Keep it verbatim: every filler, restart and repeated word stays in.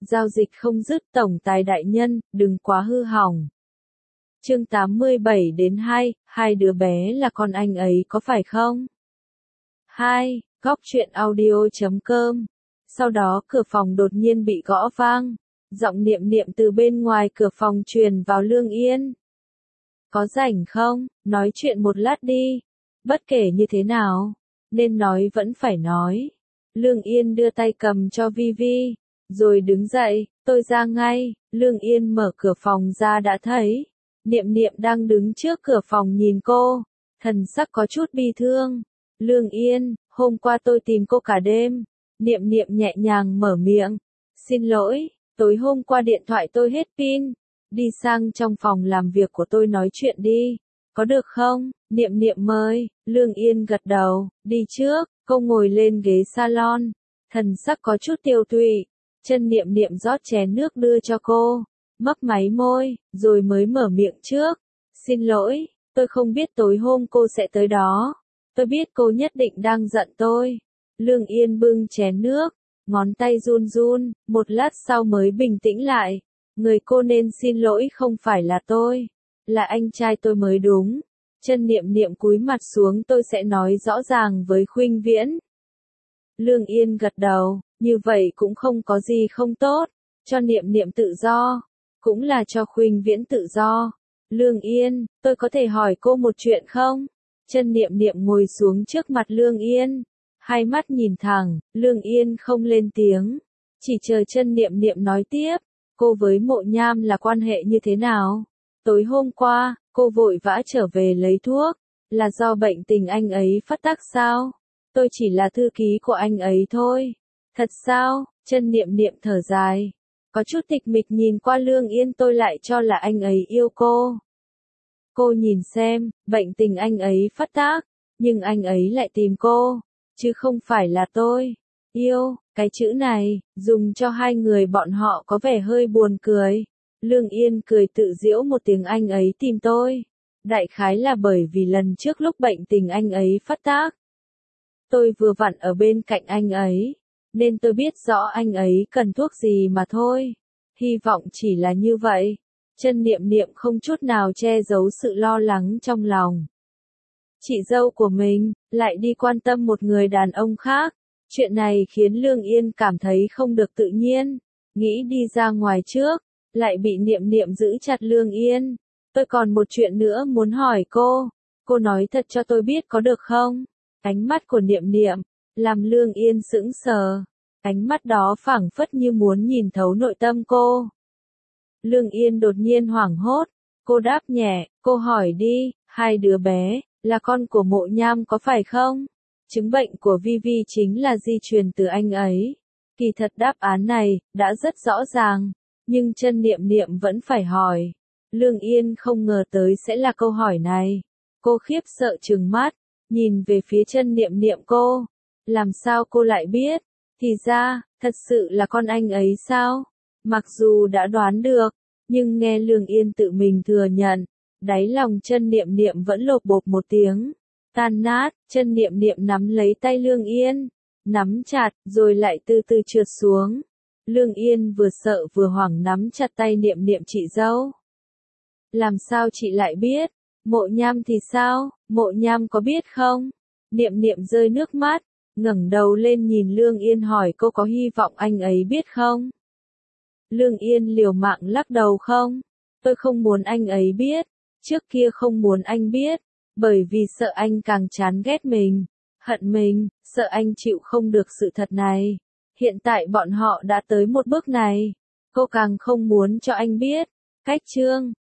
giao dịch không dứt tổng tài đại nhân, đừng quá hư hỏng. Chương tám mươi bảy đến hai, hai đứa bé là con anh ấy có phải không? hai. Góc truyện audio chấm com. Sau đó cửa phòng đột nhiên bị gõ vang. Giọng Niệm Niệm từ bên ngoài cửa phòng truyền vào Lương Yên. Có rảnh không? Nói chuyện một lát đi. Bất kể như thế nào, nên nói vẫn phải nói. Lương Yên đưa tay cầm cho Vi Vi, rồi đứng dậy, tôi ra ngay. Lương Yên mở cửa phòng ra đã thấy Niệm Niệm đang đứng trước cửa phòng nhìn cô, thần sắc có chút bi thương. Lương Yên, hôm qua tôi tìm cô cả đêm. Niệm Niệm nhẹ nhàng mở miệng. Xin lỗi, tối hôm qua điện thoại tôi hết pin. Đi sang trong phòng làm việc của tôi nói chuyện đi, có được không? Niệm Niệm mời. Lương Yên gật đầu, đi trước. Cô ngồi lên ghế salon, thần sắc có chút tiêu tụy. Chân Niệm Niệm rót chén nước đưa cho cô, mấp máy môi, rồi mới mở miệng trước. Xin lỗi, tôi không biết tối hôm cô sẽ tới đó. Tôi biết cô nhất định đang giận tôi. Lương Yên bưng chén nước, ngón tay run run, một lát sau mới bình tĩnh lại. Người cô nên xin lỗi không phải là tôi, là anh trai tôi mới đúng. Chân Niệm Niệm cúi mặt xuống, tôi sẽ nói rõ ràng với Khuynh Viễn. Lương Yên gật đầu, như vậy cũng không có gì không tốt, cho Niệm Niệm tự do, cũng là cho Khuynh Viễn tự do. Lương Yên, tôi có thể hỏi cô một chuyện không? Chân Niệm Niệm ngồi xuống trước mặt Lương Yên, hai mắt nhìn thẳng. Lương Yên không lên tiếng, chỉ chờ Chân Niệm Niệm nói tiếp. Cô với Mộ Nham là quan hệ như thế nào? Tối hôm qua, cô vội vã trở về lấy thuốc, là do bệnh tình anh ấy phát tác sao? Tôi chỉ là thư ký của anh ấy thôi. Thật sao? Chân Niệm Niệm thở dài, có chút tịch mịch nhìn qua Lương Yên. Tôi lại cho là anh ấy yêu cô. Cô nhìn xem, bệnh tình anh ấy phát tác, nhưng anh ấy lại tìm cô, chứ không phải là tôi. Yêu, cái chữ này, dùng cho hai người bọn họ có vẻ hơi buồn cười. Lương Yên cười tự giễu một tiếng. Anh ấy tìm tôi, đại khái là bởi vì lần trước lúc bệnh tình anh ấy phát tác, tôi vừa vặn ở bên cạnh anh ấy, nên tôi biết rõ anh ấy cần thuốc gì mà thôi. Hy vọng chỉ là như vậy. Chân Niệm Niệm không chút nào che giấu sự lo lắng trong lòng. Chị dâu của mình, lại đi quan tâm một người đàn ông khác. Chuyện này khiến Lương Yên cảm thấy không được tự nhiên. Nghĩ đi ra ngoài trước, lại bị Niệm Niệm giữ chặt. Lương Yên, tôi còn một chuyện nữa muốn hỏi cô. Cô nói thật cho tôi biết có được không? Ánh mắt của Niệm Niệm làm Lương Yên sững sờ. Ánh mắt đó phảng phất như muốn nhìn thấu nội tâm cô. Lương Yên đột nhiên hoảng hốt. Cô đáp nhẹ, cô hỏi đi. Hai đứa bé là con của Mộ Nham có phải không? Chứng bệnh của Vi Vi chính là di truyền từ anh ấy. Kỳ thật đáp án này đã rất rõ ràng, nhưng Chân Niệm Niệm vẫn phải hỏi. Lương Yên không ngờ tới sẽ là câu hỏi này. Cô khiếp sợ trừng mắt, nhìn về phía Chân Niệm Niệm. Cô, làm sao cô lại biết? Thì ra, thật sự là con anh ấy sao? Mặc dù đã đoán được, nhưng nghe Lương Yên tự mình thừa nhận, đáy lòng Chân Niệm Niệm vẫn lột bột một tiếng, tan nát. Chân Niệm Niệm nắm lấy tay Lương Yên, nắm chặt, rồi lại từ từ trượt xuống. Lương Yên vừa sợ vừa hoảng nắm chặt tay Niệm Niệm. Chị dâu, làm sao chị lại biết? Mộ Nham thì sao? Mộ Nham có biết không? Niệm Niệm rơi nước mắt, ngẩng đầu lên nhìn Lương Yên hỏi cô có hy vọng anh ấy biết không? Lương Yên liều mạng lắc đầu. Không, tôi không muốn anh ấy biết. Trước kia không muốn anh biết, bởi vì sợ anh càng chán ghét mình, hận mình, sợ anh chịu không được sự thật này. Hiện tại bọn họ đã tới một bước này, cô càng không muốn cho anh biết. Cách chương